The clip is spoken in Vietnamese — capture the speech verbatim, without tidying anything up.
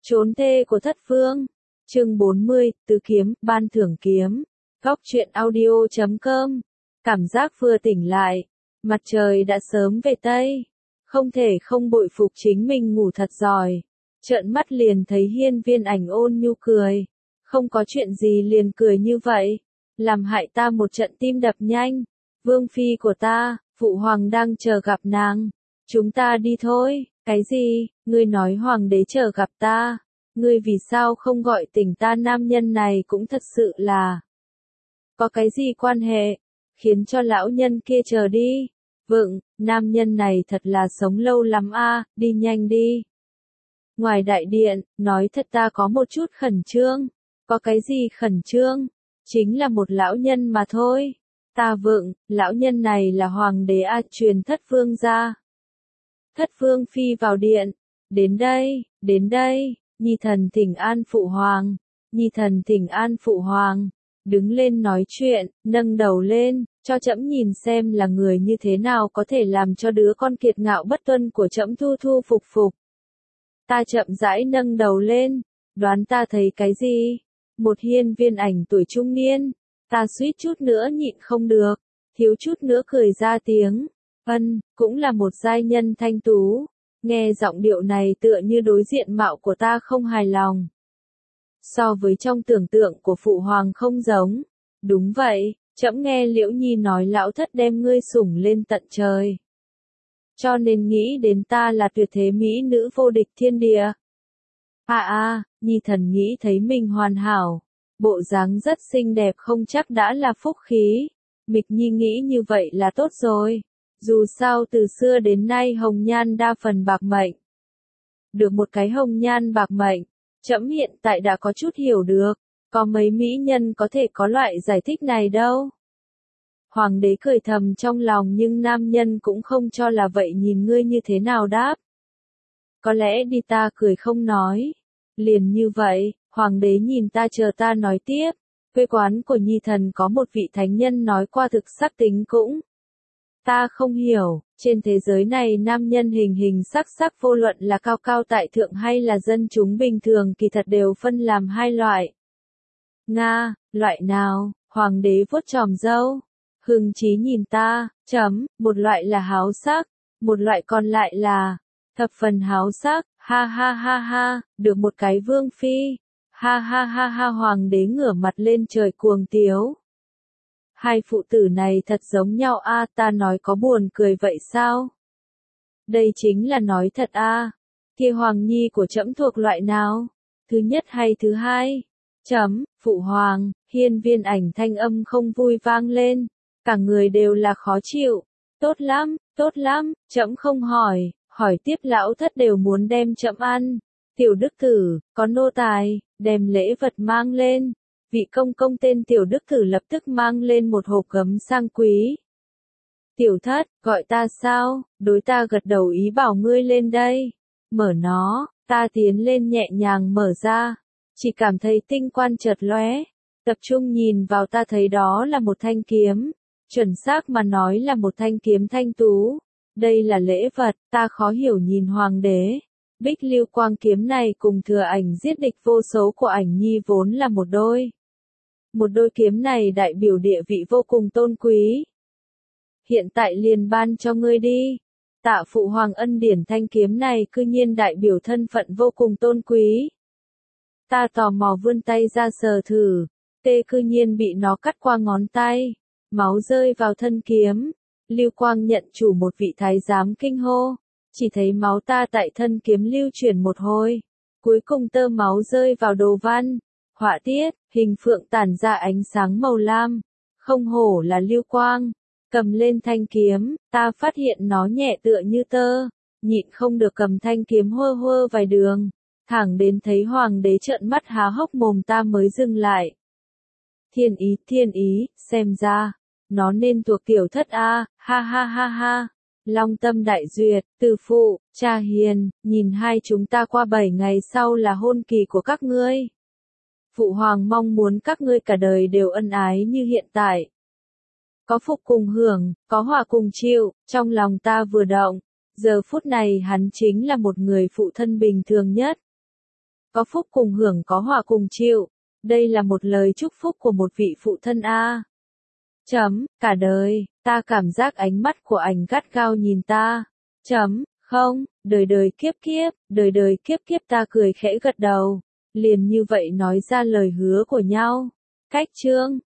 Trốn thê của thất vương. Chương bốn mươi, Tứ kiếm, ban thưởng kiếm. Góc truyện audio chấm com. Cảm giác vừa tỉnh lại, mặt trời đã sớm về tây. Không thể không bội phục chính mình ngủ thật giỏi. Trợn mắt liền thấy Hiên Viên Ảnh ôn nhu cười. Không có chuyện gì liền cười như vậy. Làm hại ta một trận tim đập nhanh. Vương phi của ta, phụ hoàng đang chờ gặp nàng. Chúng ta đi thôi. Cái gì? Ngươi nói hoàng đế chờ gặp ta. Ngươi vì sao không gọi tỉnh ta? Nam nhân này cũng thật sự là. Có cái gì quan hệ? Khiến cho lão nhân kia chờ đi. Vựng, nam nhân này thật là sống lâu lắm a, đi nhanh đi. Ngoài đại điện, nói thật ta có một chút khẩn trương. Có cái gì khẩn trương? Chính là một lão nhân mà thôi. Ta vựng, lão nhân này là hoàng đế a, truyền thất vương ra. Thất vương phi vào điện. Đến đây, đến đây, nhi thần thỉnh an phụ hoàng. Nhi thần thỉnh an phụ hoàng. Đứng lên nói chuyện, nâng đầu lên, cho trẫm nhìn xem là người như thế nào có thể làm cho đứa con kiệt ngạo bất tuân của trẫm thu thu phục phục. Ta chậm rãi nâng đầu lên, đoán ta thấy cái gì? Một Hiên Viên Ảnh tuổi trung niên. Ta suýt chút nữa nhịn không được, thiếu chút nữa cười ra tiếng. Ân, cũng là một giai nhân thanh tú. Nghe giọng điệu này tựa như đối diện mạo của ta không hài lòng. So với trong tưởng tượng của phụ hoàng không giống. Đúng vậy, trẫm nghe Liễu Nhi nói lão thất đem ngươi sủng lên tận trời. Cho nên nghĩ đến ta là tuyệt thế mỹ nữ vô địch thiên địa. À à, Nhi thần nghĩ thấy mình hoàn hảo. Bộ dáng rất xinh đẹp không chắc đã là phúc khí. Mịch Nhi nghĩ như vậy là tốt rồi. Dù sao từ xưa đến nay hồng nhan đa phần bạc mệnh. Được một cái hồng nhan bạc mệnh, trẫm hiện tại đã có chút hiểu được. Có mấy mỹ nhân có thể có loại giải thích này đâu. Hoàng đế cười thầm trong lòng nhưng nam nhân cũng không cho là vậy, nhìn ngươi như thế nào đáp. Có lẽ đi, ta cười không nói. Liền như vậy, hoàng đế nhìn ta chờ ta nói tiếp. Quê quán của nhi thần có một vị thánh nhân nói qua thực sắc tính cũng. Ta không hiểu, trên thế giới này nam nhân hình hình sắc sắc vô luận là cao cao tại thượng hay là dân chúng bình thường kỳ thật đều phân làm hai loại. Nga, loại nào? Hoàng đế vuốt chòm râu. Hưng chí nhìn ta, chấm, một loại là háo sắc, một loại còn lại là thập phần háo sắc, ha ha ha ha, được một cái vương phi. Ha ha ha ha, hoàng đế ngửa mặt lên trời cuồng tiếu. Hai phụ tử này thật giống nhau a, ta nói có buồn cười vậy sao? Đây chính là nói thật a. Kia hoàng nhi của trẫm thuộc loại nào? Thứ nhất hay thứ hai? Chấm, phụ hoàng. Hiên Viên Ảnh thanh âm không vui vang lên. Cả người đều là khó chịu. Tốt lắm, tốt lắm, trẫm không hỏi, hỏi tiếp lão thất đều muốn đem trẫm ăn. Tiểu đức tử, có nô tài, đem lễ vật mang lên. Vị công công tên Tiểu Đức Tử lập tức mang lên một hộp gấm sang quý. Tiểu thất, gọi ta sao? Đối ta gật đầu ý bảo ngươi lên đây. Mở nó, ta tiến lên nhẹ nhàng mở ra. Chỉ cảm thấy tinh quan chợt lóe. Tập trung nhìn vào ta thấy đó là một thanh kiếm. Chuẩn xác mà nói là một thanh kiếm thanh tú. Đây là lễ vật, ta khó hiểu nhìn hoàng đế. Bích lưu quang kiếm này cùng thừa ảnh giết địch vô số của ảnh nhi vốn là một đôi. Một đôi kiếm này đại biểu địa vị vô cùng tôn quý. Hiện tại liền ban cho ngươi đi. Tạ phụ hoàng ân điển, thanh kiếm này cư nhiên đại biểu thân phận vô cùng tôn quý. Ta tò mò vươn tay ra sờ thử. Tê cư nhiên bị nó cắt qua ngón tay. Máu rơi vào thân kiếm. Lưu quang nhận chủ, một vị thái giám kinh hô. Chỉ thấy máu ta tại thân kiếm lưu chuyển một hồi. Cuối cùng tơ máu rơi vào đồ văn. Họa tiết, hình phượng tản ra ánh sáng màu lam. Không hổ là lưu quang. Cầm lên thanh kiếm, ta phát hiện nó nhẹ tựa như tơ. Nhịn không được cầm thanh kiếm hơ hơ vài đường. Thẳng đến thấy hoàng đế trợn mắt há hốc mồm ta mới dừng lại. Thiên ý, thiên ý, xem ra. Nó nên thuộc tiểu thất a, ha ha ha ha. Long tâm đại duyệt, từ phụ, cha hiền, nhìn hai chúng ta qua bảy ngày sau là hôn kỳ của các ngươi. Phụ hoàng mong muốn các ngươi cả đời đều ân ái như hiện tại. Có phúc cùng hưởng, có hòa cùng chịu, trong lòng ta vừa động. Giờ phút này hắn chính là một người phụ thân bình thường nhất. có phúc cùng hưởng có họa cùng chịu. Đây là một lời chúc phúc của một vị phụ thân a. Chấm, cả đời, ta cảm giác ánh mắt của ảnh gắt gao nhìn ta. Chấm, không, đời đời kiếp kiếp, đời đời kiếp kiếp ta cười khẽ gật đầu. Liền như vậy nói ra lời hứa của nhau. Cách chương